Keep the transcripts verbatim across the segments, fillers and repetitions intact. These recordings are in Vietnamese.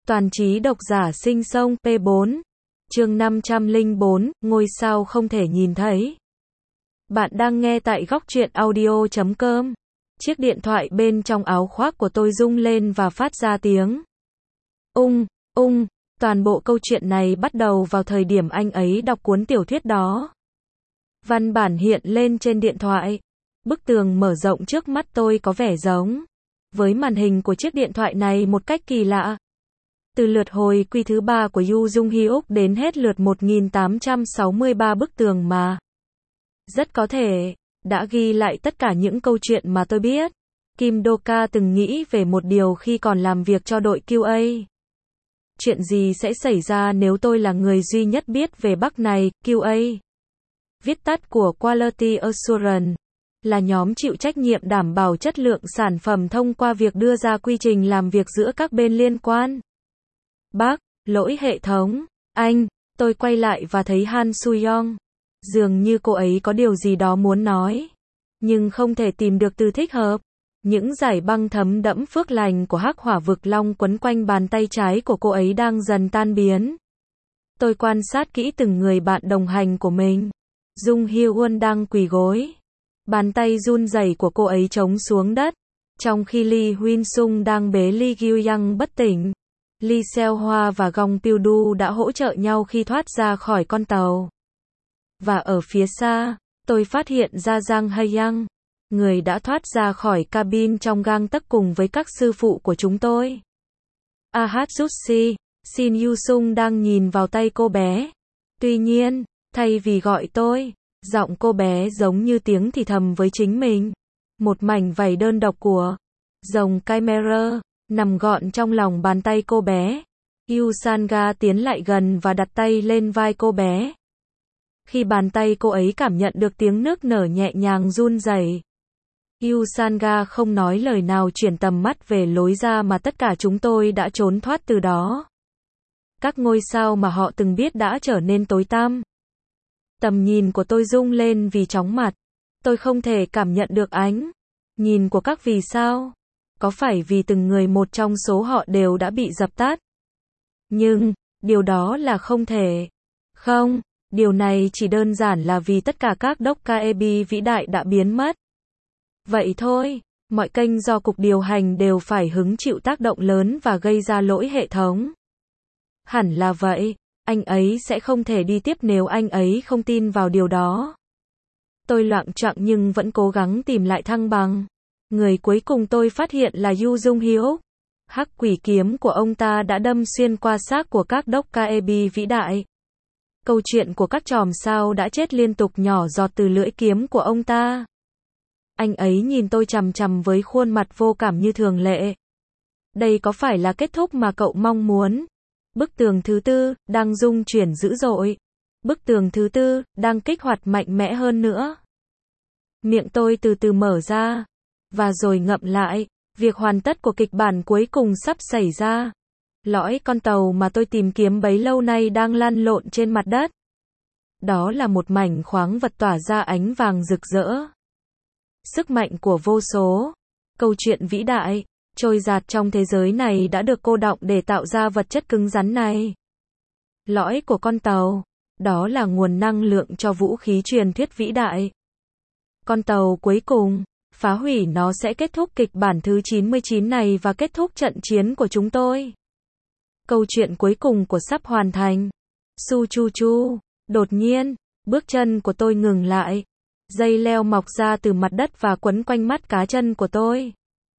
Toàn trí độc giả sinh sông P bốn. Chương năm trăm lẻ bốn, ngôi sao không thể nhìn thấy. Bạn đang nghe tại góc truyện audio chấm com. Chiếc điện thoại bên trong áo khoác của tôi rung lên và phát ra tiếng ung, ung. Toàn bộ câu chuyện này bắt đầu vào thời điểm anh ấy đọc cuốn tiểu thuyết đó. Văn bản hiện lên trên điện thoại. Bức tường mở rộng trước mắt tôi có vẻ giống với màn hình của chiếc điện thoại này một cách kỳ lạ. Từ lượt hồi quy thứ ba của Yu Jung Hyuk đến hết lượt một nghìn tám trăm sáu mươi ba bức tường mà rất có thể đã ghi lại tất cả những câu chuyện mà tôi biết. Kim Do-ka từng nghĩ về một điều khi còn làm việc cho đội Q A. Chuyện gì sẽ xảy ra nếu tôi là người duy nhất biết về bug này? Q A, viết tắt của Quality Assurance, là nhóm chịu trách nhiệm đảm bảo chất lượng sản phẩm thông qua việc đưa ra quy trình làm việc giữa các bên liên quan. Bác, lỗi hệ thống. Anh, tôi quay lại và thấy Han Soo-young. Dường như cô ấy có điều gì đó muốn nói, nhưng không thể tìm được từ thích hợp. Những dải băng thấm đẫm phước lành của hắc hỏa vực long quấn quanh bàn tay trái của cô ấy đang dần tan biến. Tôi quan sát kỹ từng người bạn đồng hành của mình. Jung Hyun đang quỳ gối. Bàn tay run rẩy của cô ấy chống xuống đất. Trong khi Lee Huynh Sung đang bế Lee Gyu-young bất tỉnh. Lee Seo-hwa và Gong Pil-du đã hỗ trợ nhau khi thoát ra khỏi con tàu. Và ở phía xa, tôi phát hiện ra Jang Hae-young, người đã thoát ra khỏi cabin trong gang tấc cùng với các sư phụ của chúng tôi. Ahatsushi, Shin Yu-sung đang nhìn vào tay cô bé. Tuy nhiên, thay vì gọi tôi, giọng cô bé giống như tiếng thì thầm với chính mình. Một mảnh vảy đơn độc của rồng Chimera nằm gọn trong lòng bàn tay cô bé. Yu Sanga tiến lại gần và đặt tay lên vai cô bé. Khi bàn tay cô ấy cảm nhận được tiếng nước nở nhẹ nhàng run rẩy, Yu Sanga không nói lời nào chuyển tầm mắt về lối ra mà tất cả chúng tôi đã trốn thoát từ đó. Các ngôi sao mà họ từng biết đã trở nên tối tăm. Tầm nhìn của tôi rung lên vì chóng mặt. Tôi không thể cảm nhận được ánh nhìn của các vì sao. Có phải vì từng người một trong số họ đều đã bị dập tắt? Nhưng, điều đó là không thể. Không, điều này chỉ đơn giản là vì tất cả các Dokkaebi vĩ đại đã biến mất. Vậy thôi, mọi kênh do cục điều hành đều phải hứng chịu tác động lớn và gây ra lỗi hệ thống. Hẳn là vậy, anh ấy sẽ không thể đi tiếp nếu anh ấy không tin vào điều đó. Tôi loạng choạng nhưng vẫn cố gắng tìm lại thăng bằng. Người cuối cùng tôi phát hiện là Yu Jung Hyuk. Hắc quỷ kiếm của ông ta đã đâm xuyên qua xác của các Dokkaebi vĩ đại. Câu chuyện của các chòm sao đã chết liên tục nhỏ giọt từ lưỡi kiếm của ông ta. Anh ấy nhìn tôi chằm chằm với khuôn mặt vô cảm như thường lệ. Đây có phải là kết thúc mà cậu mong muốn? Bức tường thứ tư đang rung chuyển dữ dội. Bức tường thứ tư đang kích hoạt mạnh mẽ hơn nữa. Miệng tôi từ từ mở ra và rồi ngậm lại. Việc hoàn tất của kịch bản cuối cùng sắp xảy ra. Lõi con tàu mà tôi tìm kiếm bấy lâu nay đang lăn lộn trên mặt đất. Đó là một mảnh khoáng vật tỏa ra ánh vàng rực rỡ. Sức mạnh của vô số câu chuyện vĩ đại trôi dạt trong thế giới này đã được cô đọng để tạo ra vật chất cứng rắn này. Lõi của con tàu, đó là nguồn năng lượng cho vũ khí truyền thuyết vĩ đại. Con tàu cuối cùng, phá hủy nó sẽ kết thúc kịch bản thứ chín mươi chín này và kết thúc trận chiến của chúng tôi. Câu chuyện cuối cùng của sắp hoàn thành. Su chu chu. Đột nhiên, bước chân của tôi ngừng lại. Dây leo mọc ra từ mặt đất và quấn quanh mắt cá chân của tôi.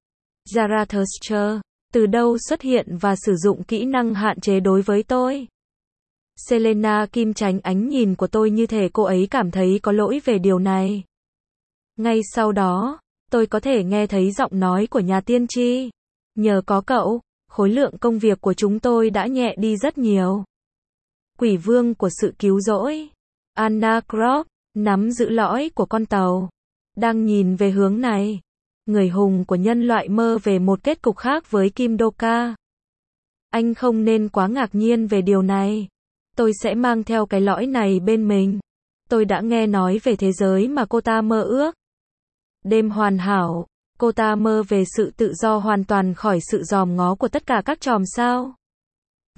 Zarathustra, từ đâu xuất hiện và sử dụng kỹ năng hạn chế đối với tôi? Selena Kim tránh ánh nhìn của tôi như thể cô ấy cảm thấy có lỗi về điều này. Ngay sau đó, tôi có thể nghe thấy giọng nói của nhà tiên tri. Nhờ có cậu, khối lượng công việc của chúng tôi đã nhẹ đi rất nhiều. Quỷ vương của sự cứu rỗi, Anna Croft, nắm giữ lõi của con tàu, đang nhìn về hướng này. Người hùng của nhân loại mơ về một kết cục khác với Kim Do-ka. Anh không nên quá ngạc nhiên về điều này. Tôi sẽ mang theo cái lõi này bên mình. Tôi đã nghe nói về thế giới mà cô ta mơ ước. Đêm hoàn hảo, cô ta mơ về sự tự do hoàn toàn khỏi sự dòm ngó của tất cả các chòm sao.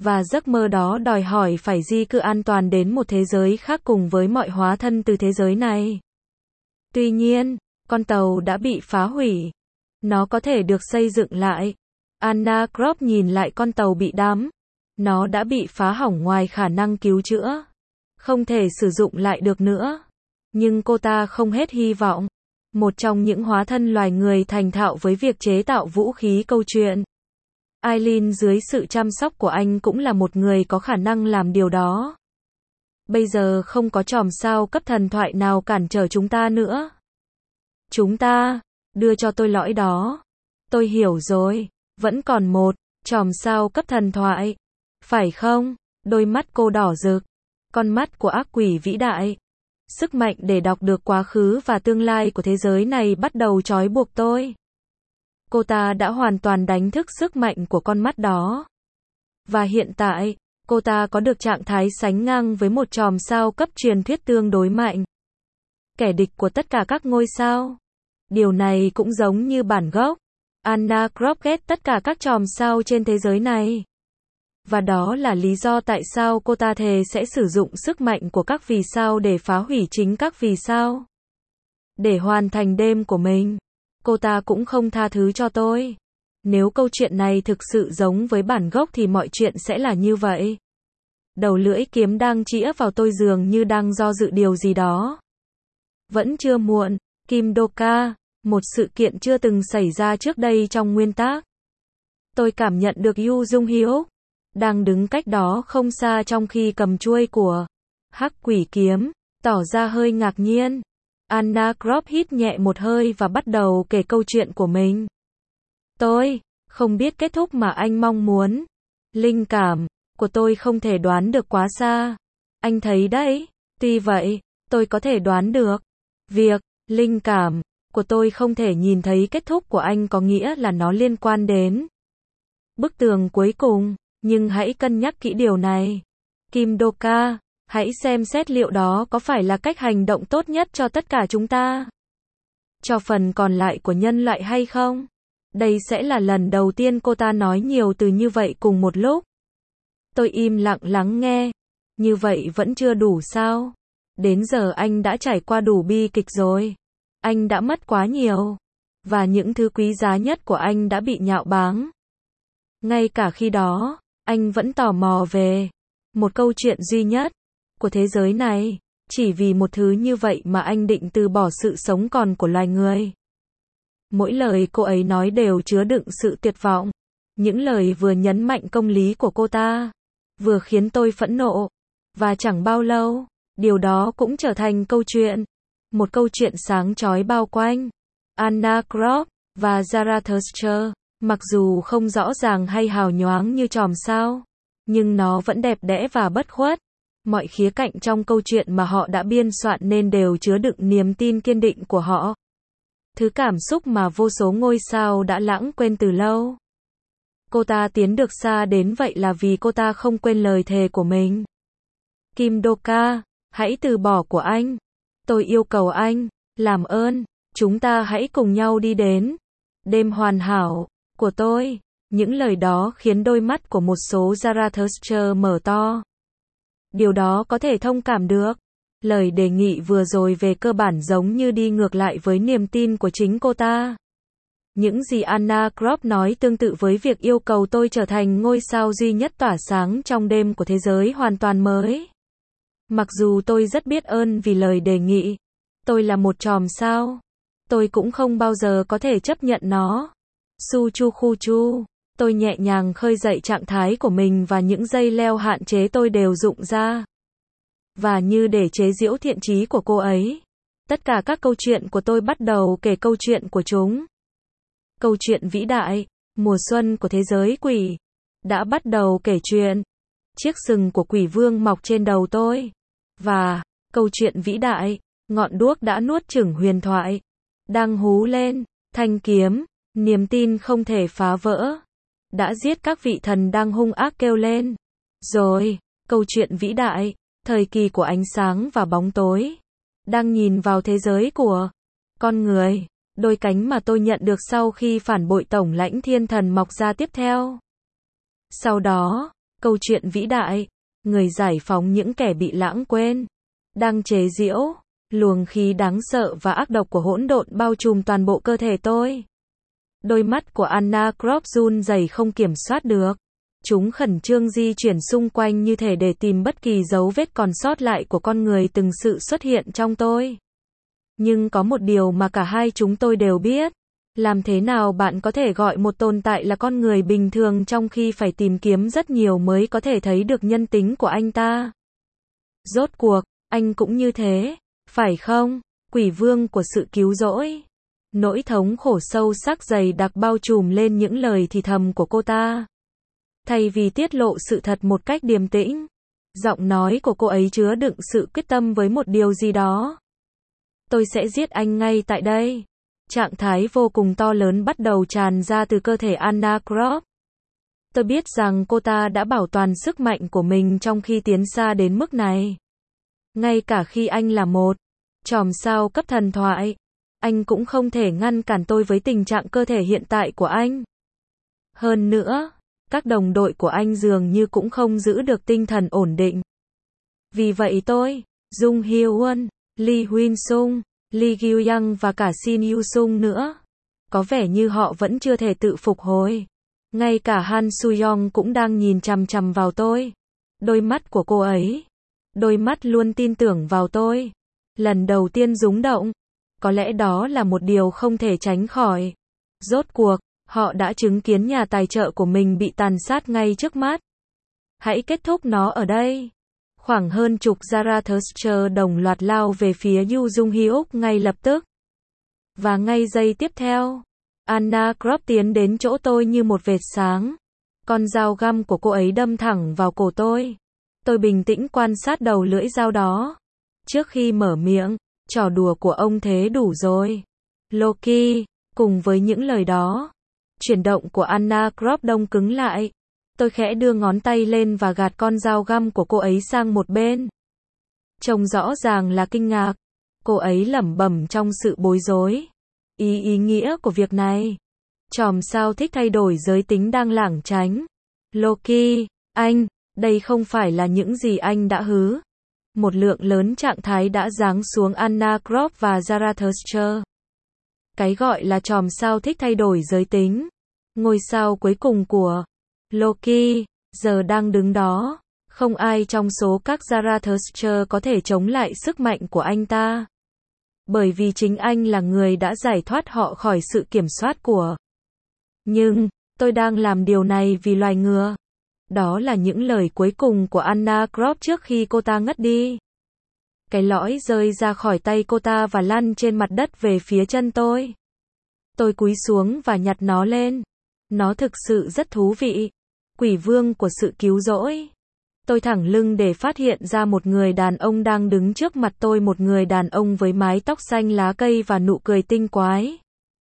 Và giấc mơ đó đòi hỏi phải di cư an toàn đến một thế giới khác cùng với mọi hóa thân từ thế giới này. Tuy nhiên, con tàu đã bị phá hủy. Nó có thể được xây dựng lại. Anna Croft nhìn lại con tàu bị đắm. Nó đã bị phá hỏng ngoài khả năng cứu chữa. Không thể sử dụng lại được nữa. Nhưng cô ta không hết hy vọng. Một trong những hóa thân loài người thành thạo với việc chế tạo vũ khí câu chuyện. Eileen dưới sự chăm sóc của anh cũng là một người có khả năng làm điều đó. Bây giờ không có chòm sao cấp thần thoại nào cản trở chúng ta nữa. Chúng ta, đưa cho tôi lõi đó. Tôi hiểu rồi, vẫn còn một, chòm sao cấp thần thoại. Phải không? Đôi mắt cô đỏ rực. Con mắt của ác quỷ vĩ đại. Sức mạnh để đọc được quá khứ và tương lai của thế giới này bắt đầu trói buộc tôi. Cô ta đã hoàn toàn đánh thức sức mạnh của con mắt đó. Và hiện tại, cô ta có được trạng thái sánh ngang với một chòm sao cấp truyền thuyết tương đối mạnh. Kẻ địch của tất cả các ngôi sao. Điều này cũng giống như bản gốc. Anna Croft ghét tất cả các chòm sao trên thế giới này. Và đó là lý do tại sao cô ta thề sẽ sử dụng sức mạnh của các vì sao để phá hủy chính các vì sao. Để hoàn thành đêm của mình. Cô ta cũng không tha thứ cho tôi. Nếu câu chuyện này thực sự giống với bản gốc thì mọi chuyện sẽ là như vậy. Đầu lưỡi kiếm đang chĩa vào tôi dường như đang do dự điều gì đó. Vẫn chưa muộn, Kim Doka, một sự kiện chưa từng xảy ra trước đây trong nguyên tác. Tôi cảm nhận được Yu Jung Hyuk đang đứng cách đó không xa trong khi cầm chuôi của Hắc Quỷ Kiếm, tỏ ra hơi ngạc nhiên. Anna Croft hít nhẹ một hơi và bắt đầu kể câu chuyện của mình. Tôi không biết kết thúc mà anh mong muốn. Linh cảm của tôi không thể đoán được quá xa. Anh thấy đấy, tuy vậy, tôi có thể đoán được. Việc linh cảm của tôi không thể nhìn thấy kết thúc của anh có nghĩa là nó liên quan đến bức tường cuối cùng, nhưng hãy cân nhắc kỹ điều này. Kim Doka, hãy xem xét liệu đó có phải là cách hành động tốt nhất cho tất cả chúng ta. Cho phần còn lại của nhân loại hay không? Đây sẽ là lần đầu tiên cô ta nói nhiều từ như vậy cùng một lúc. Tôi im lặng lắng nghe. Như vậy vẫn chưa đủ sao? Đến giờ anh đã trải qua đủ bi kịch rồi. Anh đã mất quá nhiều. Và những thứ quý giá nhất của anh đã bị nhạo báng. Ngay cả khi đó, anh vẫn tò mò về một câu chuyện duy nhất của thế giới này. Chỉ vì một thứ như vậy mà anh định từ bỏ sự sống còn của loài người. Mỗi lời cô ấy nói đều chứa đựng sự tuyệt vọng. Những lời vừa nhấn mạnh công lý của cô ta, vừa khiến tôi phẫn nộ. Và chẳng bao lâu, điều đó cũng trở thành câu chuyện. Một câu chuyện sáng chói bao quanh Anna Croft và Zarathustra. Mặc dù không rõ ràng hay hào nhoáng như chòm sao, nhưng nó vẫn đẹp đẽ và bất khuất. Mọi khía cạnh trong câu chuyện mà họ đã biên soạn nên đều chứa đựng niềm tin kiên định của họ. Thứ cảm xúc mà vô số ngôi sao đã lãng quên từ lâu. Cô ta tiến được xa đến vậy là vì cô ta không quên lời thề của mình. Kim Doka, hãy từ bỏ của anh. Tôi yêu cầu anh, làm ơn, chúng ta hãy cùng nhau đi đến đêm hoàn hảo của tôi. Những lời đó khiến đôi mắt của một số Zarathustra mở to. Điều đó có thể thông cảm được. Lời đề nghị vừa rồi về cơ bản giống như đi ngược lại với niềm tin của chính cô ta. Những gì Anna Croft nói tương tự với việc yêu cầu tôi trở thành ngôi sao duy nhất tỏa sáng trong đêm của thế giới hoàn toàn mới. Mặc dù tôi rất biết ơn vì lời đề nghị, tôi là một chòm sao. Tôi cũng không bao giờ có thể chấp nhận nó. Su chu khu chu. Tôi nhẹ nhàng khơi dậy trạng thái của mình và những dây leo hạn chế tôi đều rụng ra. Và như để chế giễu thiện chí của cô ấy, tất cả các câu chuyện của tôi bắt đầu kể câu chuyện của chúng. Câu chuyện vĩ đại, mùa xuân của thế giới quỷ, đã bắt đầu kể chuyện. Chiếc sừng của quỷ vương mọc trên đầu tôi. Và, câu chuyện vĩ đại, ngọn đuốc đã nuốt chửng huyền thoại. Đang hú lên, thanh kiếm, niềm tin không thể phá vỡ. Đã giết các vị thần đang hung ác kêu lên. Rồi, câu chuyện vĩ đại, thời kỳ của ánh sáng và bóng tối. Đang nhìn vào thế giới của con người. Đôi cánh mà tôi nhận được sau khi phản bội tổng lãnh thiên thần mọc ra tiếp theo. Sau đó, Câu chuyện vĩ đại, người giải phóng những kẻ bị lãng quên, đang chế giễu, luồng khí đáng sợ và ác độc của hỗn độn bao trùm toàn bộ cơ thể tôi. Đôi mắt của Anna Croft run rẩy không kiểm soát được. Chúng khẩn trương di chuyển xung quanh như thể để tìm bất kỳ dấu vết còn sót lại của con người từng sự xuất hiện trong tôi. Nhưng có một điều mà cả hai chúng tôi đều biết. Làm thế nào bạn có thể gọi một tồn tại là con người bình thường trong khi phải tìm kiếm rất nhiều mới có thể thấy được nhân tính của anh ta? Rốt cuộc, anh cũng như thế, phải không? Quỷ vương của sự cứu rỗi. Nỗi thống khổ sâu sắc dày đặc bao trùm lên những lời thì thầm của cô ta. Thay vì tiết lộ sự thật một cách điềm tĩnh, giọng nói của cô ấy chứa đựng sự quyết tâm với một điều gì đó. Tôi sẽ giết anh ngay tại đây. Trạng thái vô cùng to lớn bắt đầu tràn ra từ cơ thể Anna Croft. Tôi biết rằng cô ta đã bảo toàn sức mạnh của mình trong khi tiến xa đến mức này. Ngay cả khi anh là một chòm sao cấp thần thoại, anh cũng không thể ngăn cản tôi với tình trạng cơ thể hiện tại của anh. Hơn nữa, các đồng đội của anh dường như cũng không giữ được tinh thần ổn định. Vì vậy tôi, Jung Hyo-won, Lee Huynh-sung, Lee Gyu-young và cả Shin Yu-sung nữa, có vẻ như họ vẫn chưa thể tự phục hồi. Ngay cả Han Su-young cũng đang nhìn chằm chằm vào tôi. Đôi mắt của cô ấy, đôi mắt luôn tin tưởng vào tôi, lần đầu tiên rung động. Có lẽ đó là một điều không thể tránh khỏi. Rốt cuộc, họ đã chứng kiến nhà tài trợ của mình bị tàn sát ngay trước mắt. Hãy kết thúc nó ở đây. Khoảng hơn chục Zarathustra đồng loạt lao về phía Yu Jung Hyuk ngay lập tức. Và ngay giây tiếp theo, Anna Croft tiến đến chỗ tôi như một vệt sáng. Con dao găm của cô ấy đâm thẳng vào cổ tôi. Tôi bình tĩnh quan sát đầu lưỡi dao đó. Trước khi mở miệng, trò đùa của ông thế đủ rồi. Loki, cùng với những lời đó, chuyển động của Anna Croft đông cứng lại. Tôi khẽ đưa ngón tay lên và gạt con dao găm của cô ấy sang một bên. Trông rõ ràng là kinh ngạc. Cô ấy lẩm bẩm trong sự bối rối. Ý ý nghĩa của việc này. Chòm sao thích thay đổi giới tính đang lảng tránh. Loki, anh, đây không phải là những gì anh đã hứa. Một lượng lớn trạng thái đã giáng xuống Anna Croft và Zarathustra. Cái gọi là chòm sao thích thay đổi giới tính. Ngôi sao cuối cùng của Loki, giờ đang đứng đó. Không ai trong số các Zarathustra có thể chống lại sức mạnh của anh ta. Bởi vì chính anh là người đã giải thoát họ khỏi sự kiểm soát của. Nhưng, tôi đang làm điều này vì loài ngựa. Đó là những lời cuối cùng của Anna Croft trước khi cô ta ngất đi. Cái lõi rơi ra khỏi tay cô ta và lăn trên mặt đất về phía chân tôi. Tôi cúi xuống và nhặt nó lên. Nó thực sự rất thú vị. Quỷ vương của sự cứu rỗi. Tôi thẳng lưng để phát hiện ra một người đàn ông đang đứng trước mặt tôi, một người đàn ông với mái tóc xanh lá cây và nụ cười tinh quái.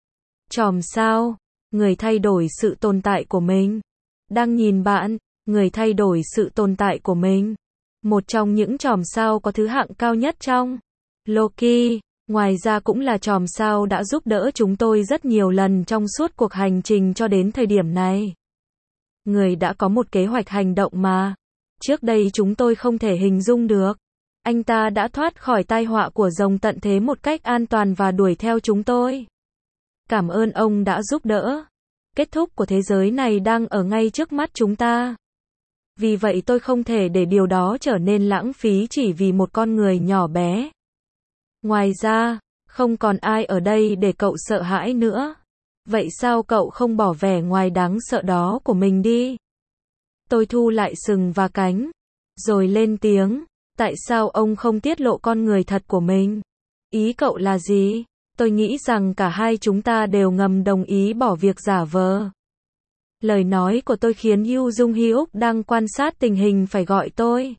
Chòm sao, người thay đổi sự tồn tại của mình. Đang nhìn bạn, người thay đổi sự tồn tại của mình. Một trong những chòm sao có thứ hạng cao nhất trong Loki, ngoài ra cũng là chòm sao đã giúp đỡ chúng tôi rất nhiều lần trong suốt cuộc hành trình cho đến thời điểm này. Người đã có một kế hoạch hành động mà trước đây chúng tôi không thể hình dung được. Anh ta đã thoát khỏi tai họa của rồng tận thế một cách an toàn và đuổi theo chúng tôi. Cảm ơn ông đã giúp đỡ. Kết thúc của thế giới này đang ở ngay trước mắt chúng ta. Vì vậy tôi không thể để điều đó trở nên lãng phí chỉ vì một con người nhỏ bé. Ngoài ra, không còn ai ở đây để cậu sợ hãi nữa. Vậy sao cậu không bỏ vẻ ngoài đáng sợ đó của mình đi? Tôi thu lại sừng và cánh, rồi lên tiếng. Tại sao ông không tiết lộ con người thật của mình? Ý cậu là gì? Tôi nghĩ rằng cả hai chúng ta đều ngầm đồng ý bỏ việc giả vờ. Lời nói của tôi khiến Yu Jung Hyuk đang quan sát tình hình phải gọi tôi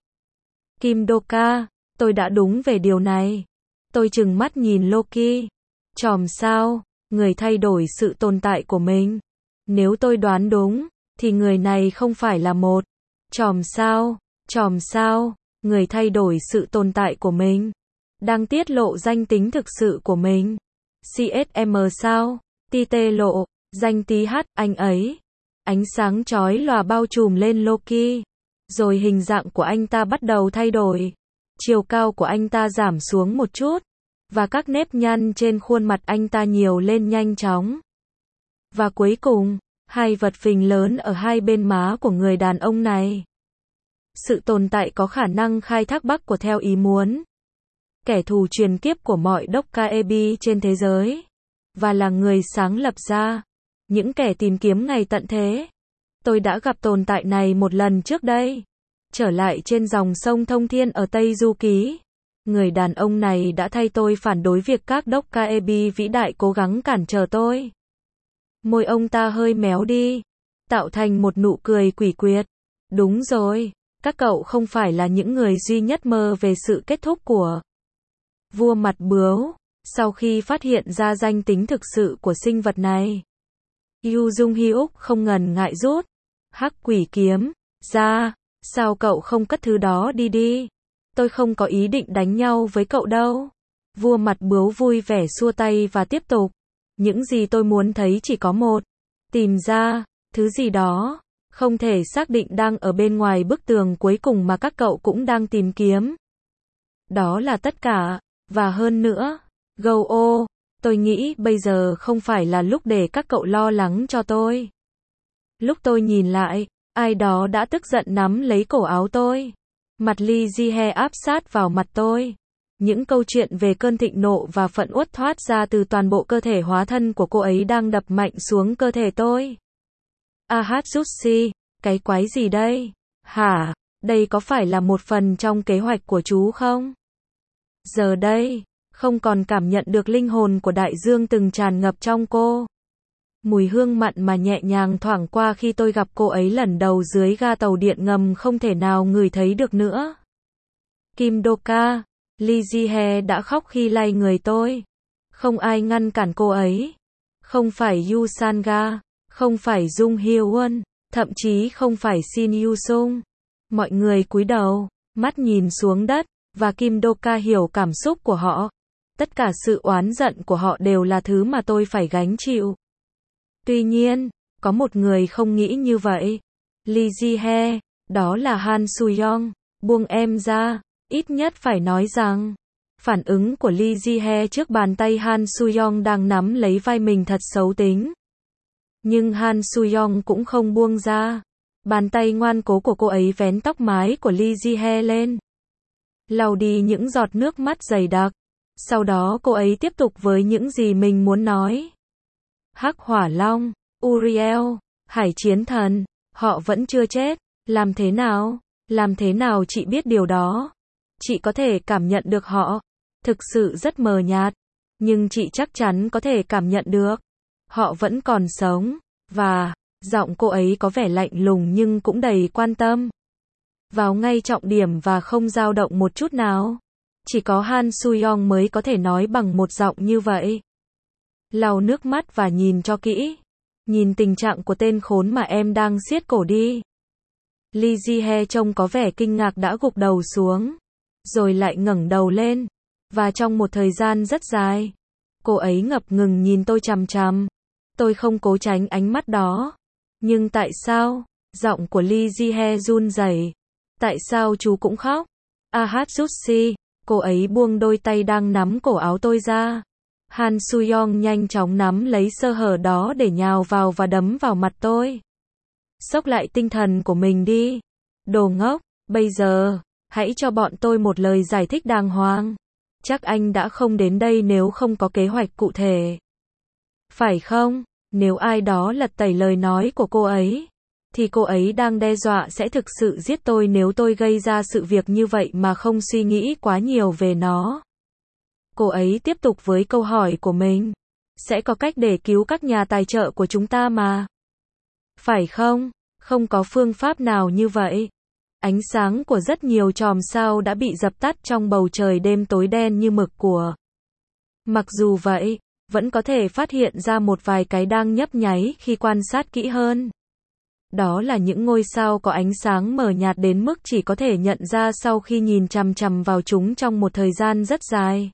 Kim Do-ka. Tôi đã đúng về điều này. Tôi trừng mắt nhìn Loki. Chòm sao, người thay đổi sự tồn tại của mình. Nếu tôi đoán đúng, thì người này không phải là một chòm sao. Chòm sao, người thay đổi sự tồn tại của mình. Đang tiết lộ danh tính thực sự của mình. xê ét em sao? Tite lộ, danh tí hát, anh ấy. Ánh sáng chói lòa bao trùm lên Loki. Rồi hình dạng của anh ta bắt đầu thay đổi. Chiều cao của anh ta giảm xuống một chút. Và các nếp nhăn trên khuôn mặt anh ta nhiều lên nhanh chóng. Và cuối cùng, hai vật phình lớn ở hai bên má của người đàn ông này. Sự tồn tại có khả năng khai thác Bắc của theo ý muốn. Kẻ thù truyền kiếp của mọi Dokkaebi trên thế giới. Và là người sáng lập ra. Những kẻ tìm kiếm ngày tận thế. Tôi đã gặp tồn tại này một lần trước đây. Trở lại trên dòng sông Thông Thiên ở Tây Du Ký. Người đàn ông này đã thay tôi phản đối việc các Dokkaebi vĩ đại cố gắng cản trở tôi. Môi ông ta hơi méo đi. Tạo thành một nụ cười quỷ quyệt. Đúng rồi. Các cậu không phải là những người duy nhất mơ về sự kết thúc của vua mặt bướu. Sau khi phát hiện ra danh tính thực sự của sinh vật này, Yu Jung Hyuk không ngần ngại rút hắc quỷ kiếm ra. Sao cậu không cất thứ đó đi đi? Tôi không có ý định đánh nhau với cậu đâu. Vua mặt bướu vui vẻ xua tay và tiếp tục. Những gì tôi muốn thấy chỉ có một. Tìm ra thứ gì đó không thể xác định đang ở bên ngoài bức tường cuối cùng mà các cậu cũng đang tìm kiếm. Đó là tất cả. Và hơn nữa. Go-o, tôi nghĩ bây giờ không phải là lúc để các cậu lo lắng cho tôi. Lúc tôi nhìn lại, ai đó đã tức giận nắm lấy cổ áo tôi. Mặt Lee Ji-hye áp sát vào mặt tôi. Những câu chuyện về cơn thịnh nộ và phẫn uất thoát ra từ toàn bộ cơ thể hóa thân của cô ấy đang đập mạnh xuống cơ thể tôi. Ahatsushi, cái quái gì đây? Hả? Đây có phải là một phần trong kế hoạch của chú không? Giờ đây, không còn cảm nhận được linh hồn của đại dương từng tràn ngập trong cô. Mùi hương mặn mà nhẹ nhàng thoảng qua khi tôi gặp cô ấy lần đầu dưới ga tàu điện ngầm không thể nào ngửi thấy được nữa. Kim Doka, Lee Ji-hye đã khóc khi lay người tôi. Không ai ngăn cản cô ấy. Không phải Yu Sanga, không phải Jung Hyo-won, thậm chí không phải Shin Yu-sung. Mọi người cúi đầu, mắt nhìn xuống đất, và Kim Doka hiểu cảm xúc của họ. Tất cả sự oán giận của họ đều là thứ mà tôi phải gánh chịu. Tuy nhiên, có một người không nghĩ như vậy. Lee Ji-hye, đó là Han Soo-young. Buông em ra, ít nhất phải nói rằng. Phản ứng của Lee Ji-hye trước bàn tay Han Soo-young đang nắm lấy vai mình thật xấu tính. Nhưng Han Soo-young cũng không buông ra. Bàn tay ngoan cố của cô ấy vén tóc mái của Lee Ji-hye lên. Lau đi những giọt nước mắt dày đặc. Sau đó cô ấy tiếp tục với những gì mình muốn nói. Hắc Hỏa Long, Uriel, Hải Chiến Thần, họ vẫn chưa chết. Làm thế nào? Làm thế nào chị biết điều đó? Chị có thể cảm nhận được họ. Thực sự rất mờ nhạt. Nhưng chị chắc chắn có thể cảm nhận được. Họ vẫn còn sống. Và, giọng cô ấy có vẻ lạnh lùng nhưng cũng đầy quan tâm. Vào ngay trọng điểm và không dao động một chút nào. Chỉ có Han Soo-young mới có thể nói bằng một giọng như vậy. Lau nước mắt và nhìn cho kỹ. Nhìn tình trạng của tên khốn mà em đang siết cổ đi. Lee Ji-hye trông có vẻ kinh ngạc đã gục đầu xuống. Rồi lại ngẩng đầu lên. Và trong một thời gian rất dài, cô ấy ngập ngừng nhìn tôi chằm chằm. Tôi không cố tránh ánh mắt đó. Nhưng tại sao? Giọng của Lee Ji-hye run rẩy. Tại sao chú cũng khóc? Ahatsushi, cô ấy buông đôi tay đang nắm cổ áo tôi ra. Han Soo-young nhanh chóng nắm lấy sơ hở đó để nhào vào và đấm vào mặt tôi. Xốc lại tinh thần của mình đi. Đồ ngốc, bây giờ, hãy cho bọn tôi một lời giải thích đàng hoàng. Chắc anh đã không đến đây nếu không có kế hoạch cụ thể. Phải không? Nếu ai đó lật tẩy lời nói của cô ấy, thì cô ấy đang đe dọa sẽ thực sự giết tôi nếu tôi gây ra sự việc như vậy mà không suy nghĩ quá nhiều về nó. Cô ấy tiếp tục với câu hỏi của mình. Sẽ có cách để cứu các nhà tài trợ của chúng ta mà. Phải không? Không có phương pháp nào như vậy. Ánh sáng của rất nhiều chòm sao đã bị dập tắt trong bầu trời đêm tối đen như mực của. Mặc dù vậy, vẫn có thể phát hiện ra một vài cái đang nhấp nháy khi quan sát kỹ hơn. Đó là những ngôi sao có ánh sáng mờ nhạt đến mức chỉ có thể nhận ra sau khi nhìn chằm chằm vào chúng trong một thời gian rất dài.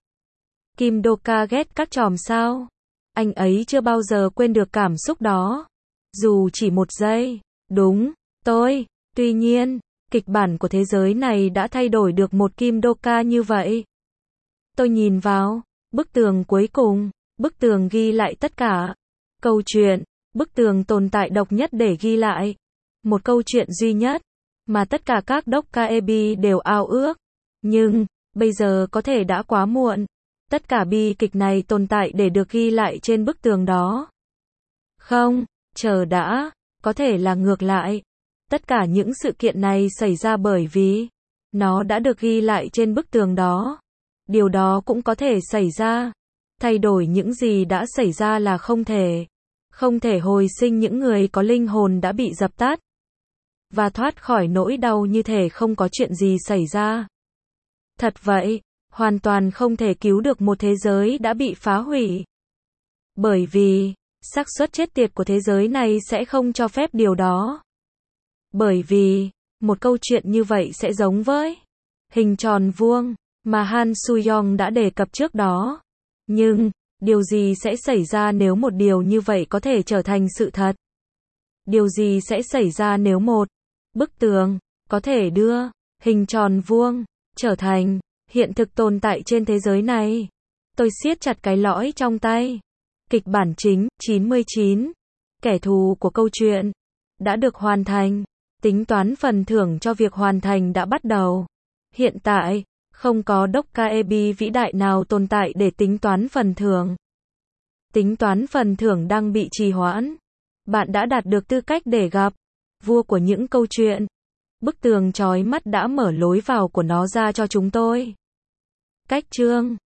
Kim Doka ghét các chòm sao. Anh ấy chưa bao giờ quên được cảm xúc đó. Dù chỉ một giây. Đúng, tôi. Tuy nhiên, Kịch bản của thế giới này đã thay đổi được một kim đô ca như vậy. Tôi nhìn vào bức tường cuối cùng, bức tường ghi lại tất cả câu chuyện, bức tường tồn tại độc nhất để ghi lại một câu chuyện duy nhất mà tất cả các Dokkaebi đều ao ước. Nhưng bây giờ có thể đã quá muộn. Tất cả bi kịch này tồn tại để được ghi lại trên bức tường đó. Không, chờ đã, có thể là ngược lại. Tất cả những sự kiện này xảy ra bởi vì nó đã được ghi lại trên bức tường đó. Điều đó cũng có thể xảy ra. Thay đổi những gì đã xảy ra là không thể. Không thể hồi sinh những người có linh hồn đã bị dập tắt. Và thoát khỏi nỗi đau như thể không có chuyện gì xảy ra. Thật vậy, hoàn toàn không thể cứu được một thế giới đã bị phá hủy. Bởi vì, xác suất chết tiệt của thế giới này sẽ không cho phép điều đó. Bởi vì, một câu chuyện như vậy sẽ giống với hình tròn vuông mà Han Soo-young đã đề cập trước đó. Nhưng, điều gì sẽ xảy ra nếu một điều như vậy có thể trở thành sự thật? Điều gì sẽ xảy ra nếu một bức tường có thể đưa hình tròn vuông trở thành hiện thực tồn tại trên thế giới này? Tôi siết chặt cái lõi trong tay. Kịch bản chính, chín mươi chín. Kẻ thù của câu chuyện đã được hoàn thành. Tính toán phần thưởng cho việc hoàn thành đã bắt đầu. Hiện tại, không có Dokkaebi vĩ đại nào tồn tại để tính toán phần thưởng. Tính toán phần thưởng đang bị trì hoãn. Bạn đã đạt được tư cách để gặp vua của những câu chuyện. Bức tường chói mắt đã mở lối vào của nó ra cho chúng tôi. Cách chương